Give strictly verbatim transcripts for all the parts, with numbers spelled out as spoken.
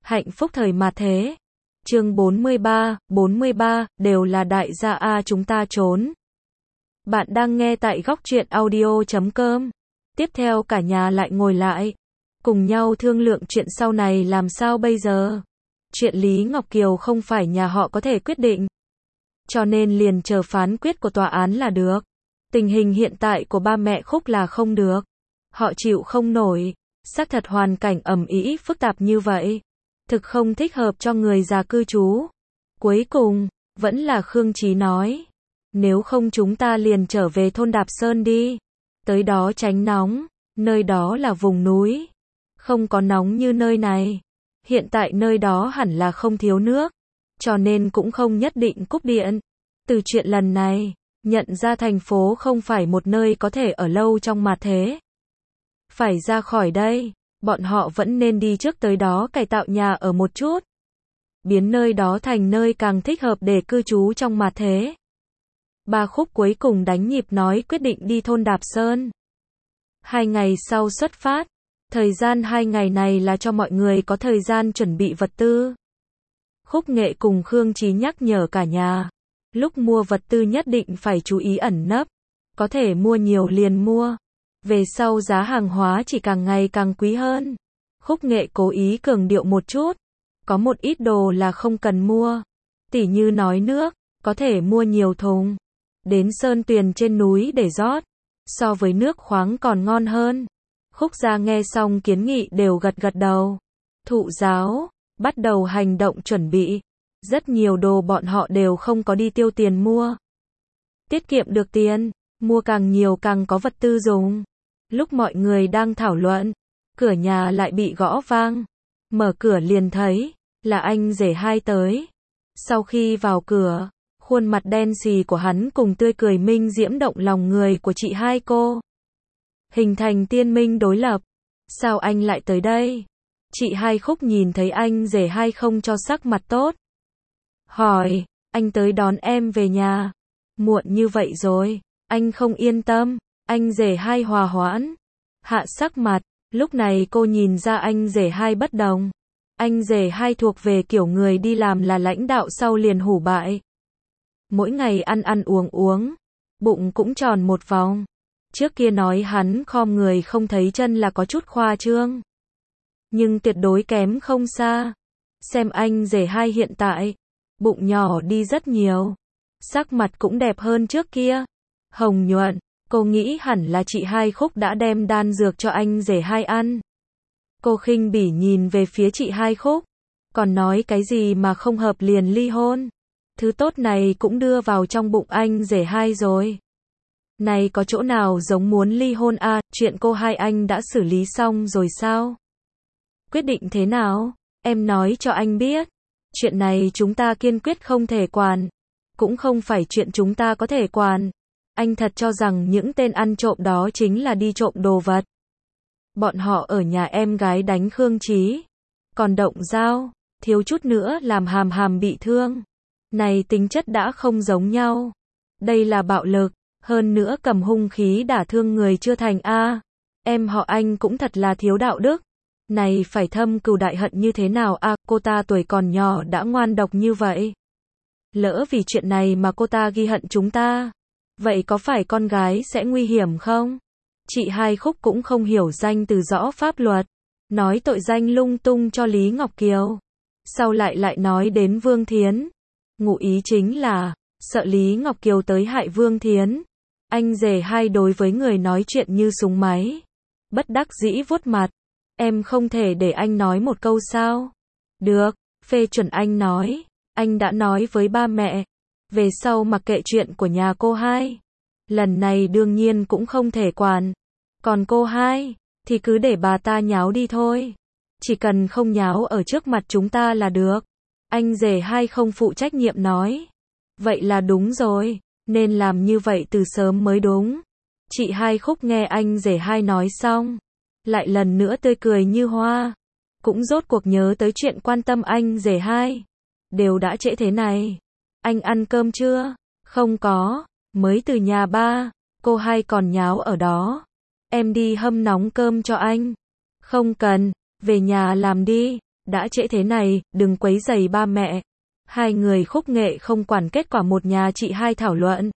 Hạnh phúc thời mạt thế. Chương bốn mươi ba, bốn mươi ba, đều là đại gia a chúng ta trốn. Bạn đang nghe tại góc truyện audio chấm com. Tiếp theo cả nhà lại ngồi lại, cùng nhau thương lượng chuyện sau này làm sao bây giờ. Chuyện Lý Ngọc Kiều không phải nhà họ có thể quyết định, cho nên liền chờ phán quyết của tòa án là được. Tình hình hiện tại của ba mẹ Khúc là không được. Họ chịu không nổi, xác thật hoàn cảnh ầm ĩ phức tạp như vậy, thực không thích hợp cho người già cư trú. Cuối cùng, vẫn là Khương Chí nói, nếu không chúng ta liền trở về thôn Đạp Sơn đi, tới đó tránh nóng, nơi đó là vùng núi, không có nóng như nơi này. Hiện tại nơi đó hẳn là không thiếu nước, cho nên cũng không nhất định cúp điện. Từ chuyện lần này, nhận ra thành phố không phải một nơi có thể ở lâu trong mà thế. Phải ra khỏi đây, bọn họ vẫn nên đi trước tới đó cải tạo nhà ở một chút, biến nơi đó thành nơi càng thích hợp để cư trú trong mà thế. Ba Khúc cuối cùng đánh nhịp nói quyết định đi thôn Đạp Sơn. Hai ngày sau xuất phát, thời gian hai ngày này là cho mọi người có thời gian chuẩn bị vật tư. Khúc Nghệ cùng Khương Chí nhắc nhở cả nhà, lúc mua vật tư nhất định phải chú ý ẩn nấp, có thể mua nhiều liền mua. Về sau giá hàng hóa chỉ càng ngày càng quý hơn. Khúc Nghệ cố ý cường điệu một chút, có một ít đồ là không cần mua, tỉ như nói nước, có thể mua nhiều thùng, đến sơn tuyền trên núi để rót, so với nước khoáng còn ngon hơn. Khúc gia nghe xong kiến nghị đều gật gật đầu. Thụ giáo, bắt đầu hành động chuẩn bị. Rất nhiều đồ bọn họ đều không có đi tiêu tiền mua. Tiết kiệm được tiền, mua càng nhiều càng có vật tư dùng. Lúc mọi người đang thảo luận, cửa nhà lại bị gõ vang. Mở cửa liền thấy, là anh rể hai tới. Sau khi vào cửa, khuôn mặt đen xì của hắn cùng tươi cười minh diễm động lòng người của chị hai cô, hình thành tiên minh đối lập. Sao anh lại tới đây? Chị hai Khúc nhìn thấy anh rể hai không cho sắc mặt tốt, hỏi, anh tới đón em về nhà. Muộn như vậy rồi, anh không yên tâm. Anh rể hai hòa hoãn, hạ sắc mặt. Lúc này cô nhìn ra anh rể hai bất đồng. Anh rể hai thuộc về kiểu người đi làm là lãnh đạo sau liền hủ bại. Mỗi ngày ăn ăn uống uống, bụng cũng tròn một vòng. Trước kia nói hắn khom người không thấy chân là có chút khoa trương, nhưng tuyệt đối kém không xa. Xem anh rể hai hiện tại, bụng nhỏ đi rất nhiều, sắc mặt cũng đẹp hơn trước kia, hồng nhuận. Cô nghĩ hẳn là chị hai Khúc đã đem đan dược cho anh rể hai ăn. Cô khinh bỉ nhìn về phía chị hai Khúc, còn nói cái gì mà không hợp liền ly hôn. Thứ tốt này cũng đưa vào trong bụng anh rể hai rồi. Này có chỗ nào giống muốn ly hôn à, chuyện cô hai anh đã xử lý xong rồi sao? Quyết định thế nào? Em nói cho anh biết. Chuyện này chúng ta kiên quyết không thể quản. Cũng không phải chuyện chúng ta có thể quản. Anh thật cho rằng những tên ăn trộm đó chính là đi trộm đồ vật. Bọn họ ở nhà em gái đánh Khương Chí, còn động dao, thiếu chút nữa làm Hàm Hàm bị thương. Này tính chất đã không giống nhau. Đây là bạo lực, hơn nữa cầm hung khí đả thương người chưa thành a. Em họ anh cũng thật là thiếu đạo đức. Này phải thâm cừu đại hận như thế nào a, cô ta tuổi còn nhỏ đã ngoan độc như vậy. Lỡ vì chuyện này mà cô ta ghi hận chúng ta, vậy có phải con gái sẽ nguy hiểm không? Chị hai Khúc cũng không hiểu danh từ rõ pháp luật, nói tội danh lung tung cho Lý Ngọc Kiều. Sau lại lại nói đến Vương Thiến. Ngụ ý chính là, sợ Lý Ngọc Kiều tới hại Vương Thiến. Anh rể hai đối với người nói chuyện như súng máy. Bất đắc dĩ vuốt mặt. Em không thể để anh nói một câu sao? Được, phê chuẩn anh nói. Anh đã nói với ba mẹ. Về sau mặc kệ chuyện của nhà cô hai. Lần này đương nhiên cũng không thể quản. Còn cô hai, thì cứ để bà ta nháo đi thôi. Chỉ cần không nháo ở trước mặt chúng ta là được. Anh rể hai không phụ trách nhiệm nói. Vậy là đúng rồi, nên làm như vậy từ sớm mới đúng. Chị hai Khúc nghe anh rể hai nói xong, lại lần nữa tươi cười như hoa. Cũng rốt cuộc nhớ tới chuyện quan tâm anh rể hai. Đều đã trễ thế này. Anh ăn cơm chưa? Không có, mới từ nhà ba, cô hai còn nháo ở đó. Em đi hâm nóng cơm cho anh. Không cần, về nhà làm đi. đã trễ thế này, đừng quấy rầy ba mẹ. Hai người Khúc Nghệ không quản kết quả một nhà chị hai thảo luận.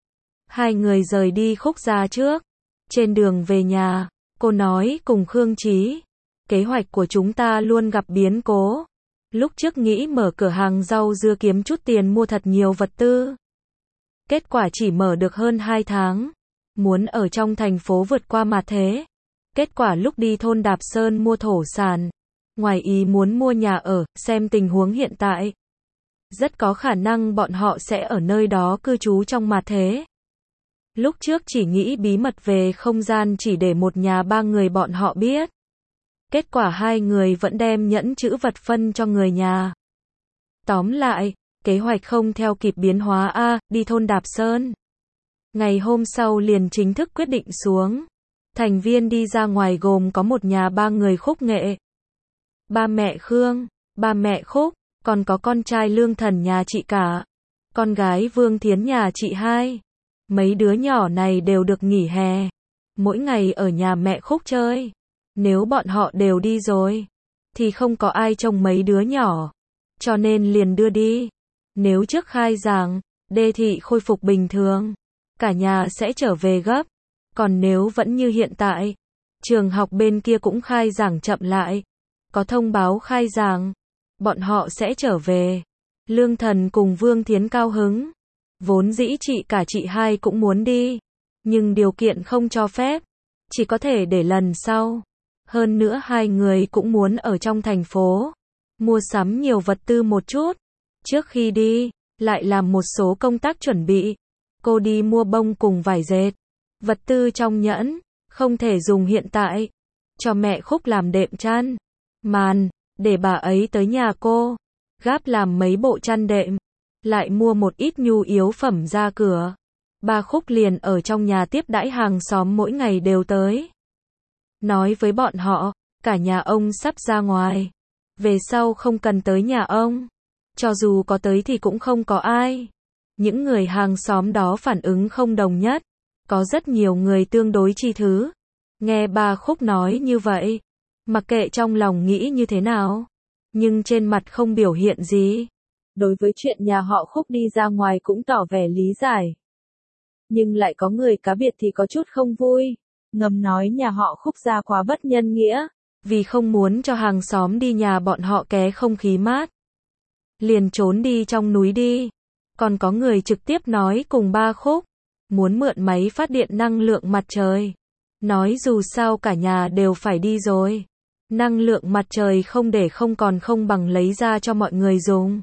Hai người rời đi Khúc gia trước. Trên đường về nhà, cô nói cùng Khương Chí, kế hoạch của chúng ta luôn gặp biến cố. Lúc trước nghĩ mở cửa hàng rau dưa kiếm chút tiền mua thật nhiều vật tư. Kết quả chỉ mở được hơn hai tháng. Muốn ở trong thành phố vượt qua mặt thế. Kết quả lúc đi thôn Đạp Sơn mua thổ sản. Ngoài ý muốn mua nhà ở, xem tình huống hiện tại. Rất có khả năng bọn họ sẽ ở nơi đó cư trú trong mặt thế. Lúc trước chỉ nghĩ bí mật về không gian chỉ để một nhà ba người bọn họ biết. Kết quả hai người vẫn đem nhẫn chữ vật phân cho người nhà. Tóm lại, kế hoạch không theo kịp biến hóa a, đi thôn Đạp Sơn. Ngày hôm sau liền chính thức quyết định xuống. Thành viên đi ra ngoài gồm có một nhà ba người Khúc Nghệ. Ba mẹ Khương, ba mẹ Khúc, còn có con trai Lương Thần nhà chị cả. Con gái Vương Thiến nhà chị hai. Mấy đứa nhỏ này đều được nghỉ hè. Mỗi ngày ở nhà mẹ Khúc chơi. Nếu bọn họ đều đi rồi, thì không có ai trông mấy đứa nhỏ. Cho nên liền đưa đi. Nếu trước khai giảng, Đê thị khôi phục bình thường, cả nhà sẽ trở về gấp. Còn nếu vẫn như hiện tại, trường học bên kia cũng khai giảng chậm lại. Có thông báo khai giảng, bọn họ sẽ trở về. Lương Thần cùng Vương Thiến cao hứng. Vốn dĩ chị cả chị hai cũng muốn đi. Nhưng điều kiện không cho phép. Chỉ có thể để lần sau. Hơn nữa hai người cũng muốn ở trong thành phố. Mua sắm nhiều vật tư một chút. Trước khi đi, lại làm một số công tác chuẩn bị. Cô đi mua bông cùng vải dệt. Vật tư trong nhẫn, không thể dùng hiện tại. Cho mẹ Khúc làm đệm chăn, màn, để bà ấy tới nhà cô. Gáp làm mấy bộ chăn đệm. Lại mua một ít nhu yếu phẩm ra cửa. Ba Khúc liền ở trong nhà tiếp đãi hàng xóm mỗi ngày đều tới. Nói với bọn họ, cả nhà ông sắp ra ngoài. Về sau không cần tới nhà ông. Cho dù có tới thì cũng không có ai. Những người hàng xóm đó phản ứng không đồng nhất. Có rất nhiều người tương đối chi thứ. Nghe ba Khúc nói như vậy, mặc kệ trong lòng nghĩ như thế nào, nhưng trên mặt không biểu hiện gì. Đối với chuyện nhà họ Khúc đi ra ngoài cũng tỏ vẻ lý giải. Nhưng lại có người cá biệt thì có chút không vui. Ngầm nói nhà họ Khúc ra quá bất nhân nghĩa. Vì không muốn cho hàng xóm đi nhà bọn họ ké không khí mát. Liền trốn đi trong núi đi. Còn có người trực tiếp nói cùng ba Khúc. Muốn mượn máy phát điện năng lượng mặt trời. Nói dù sao cả nhà đều phải đi rồi. Năng lượng mặt trời không để không còn không bằng lấy ra cho mọi người dùng.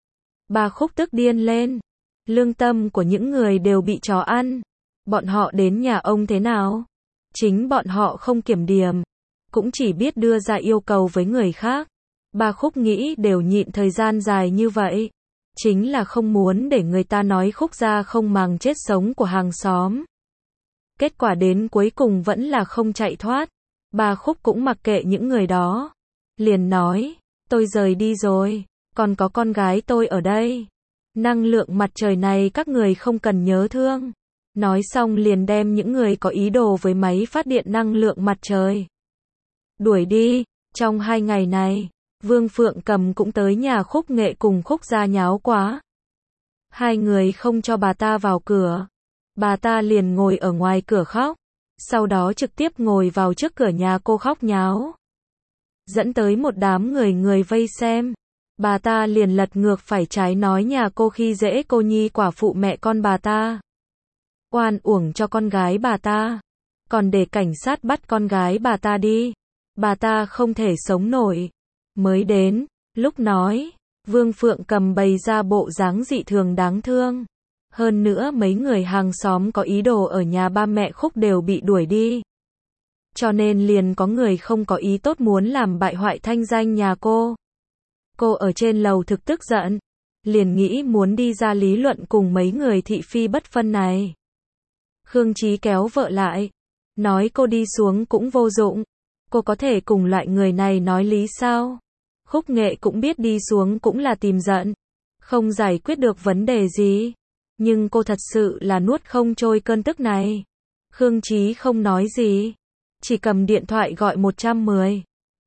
Ba Khúc tức điên lên. Lương tâm của những người đều bị chó ăn. Bọn họ đến nhà ông thế nào? Chính bọn họ không kiểm điểm. Cũng chỉ biết đưa ra yêu cầu với người khác. Ba Khúc nghĩ đều nhịn thời gian dài như vậy. Chính là không muốn để người ta nói Khúc gia không màng chết sống của hàng xóm. Kết quả đến cuối cùng vẫn là không chạy thoát. Ba Khúc cũng mặc kệ những người đó. Liền nói, tôi rời đi rồi, còn có con gái tôi ở đây. Năng lượng mặt trời này các người không cần nhớ thương. Nói xong liền đem những người có ý đồ với máy phát điện năng lượng mặt trời đuổi đi. Trong hai ngày này, Vương Phượng Cầm cũng tới nhà Khúc Nghệ cùng Khúc gia nháo quá. Hai người không cho bà ta vào cửa. Bà ta liền ngồi ở ngoài cửa khóc. Sau đó trực tiếp ngồi vào trước cửa nhà cô khóc nháo. Dẫn tới một đám người người vây xem. Bà ta liền lật ngược phải trái nói nhà cô khi dễ cô nhi quả phụ mẹ con bà ta. Oan uổng cho con gái bà ta. Còn để cảnh sát bắt con gái bà ta đi. Bà ta không thể sống nổi. Mới đến, lúc nói, Vương Phượng Cầm bày ra bộ dáng dị thường đáng thương. Hơn nữa mấy người hàng xóm có ý đồ ở nhà ba mẹ Khúc đều bị đuổi đi. Cho nên liền có người không có ý tốt muốn làm bại hoại thanh danh nhà cô. Cô ở trên lầu thực tức giận. Liền nghĩ muốn đi ra lý luận cùng mấy người thị phi bất phân này. Khương Chí kéo vợ lại. Nói cô đi xuống cũng vô dụng. Cô có thể cùng loại người này nói lý sao? Khúc Nghệ cũng biết đi xuống cũng là tìm giận. Không giải quyết được vấn đề gì. Nhưng cô thật sự là nuốt không trôi cơn tức này. Khương Chí không nói gì. Chỉ cầm điện thoại gọi một trăm mười.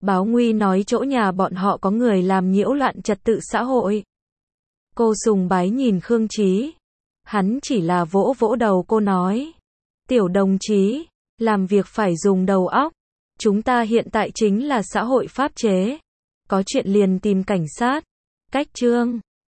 Báo Nguy nói chỗ nhà bọn họ có người làm nhiễu loạn trật tự xã hội. Cô sùng bái nhìn Khương Chí. Hắn chỉ là vỗ vỗ đầu cô nói. Tiểu đồng chí, làm việc phải dùng đầu óc. Chúng ta hiện tại chính là xã hội pháp chế. Có chuyện liền tìm cảnh sát. Cách chương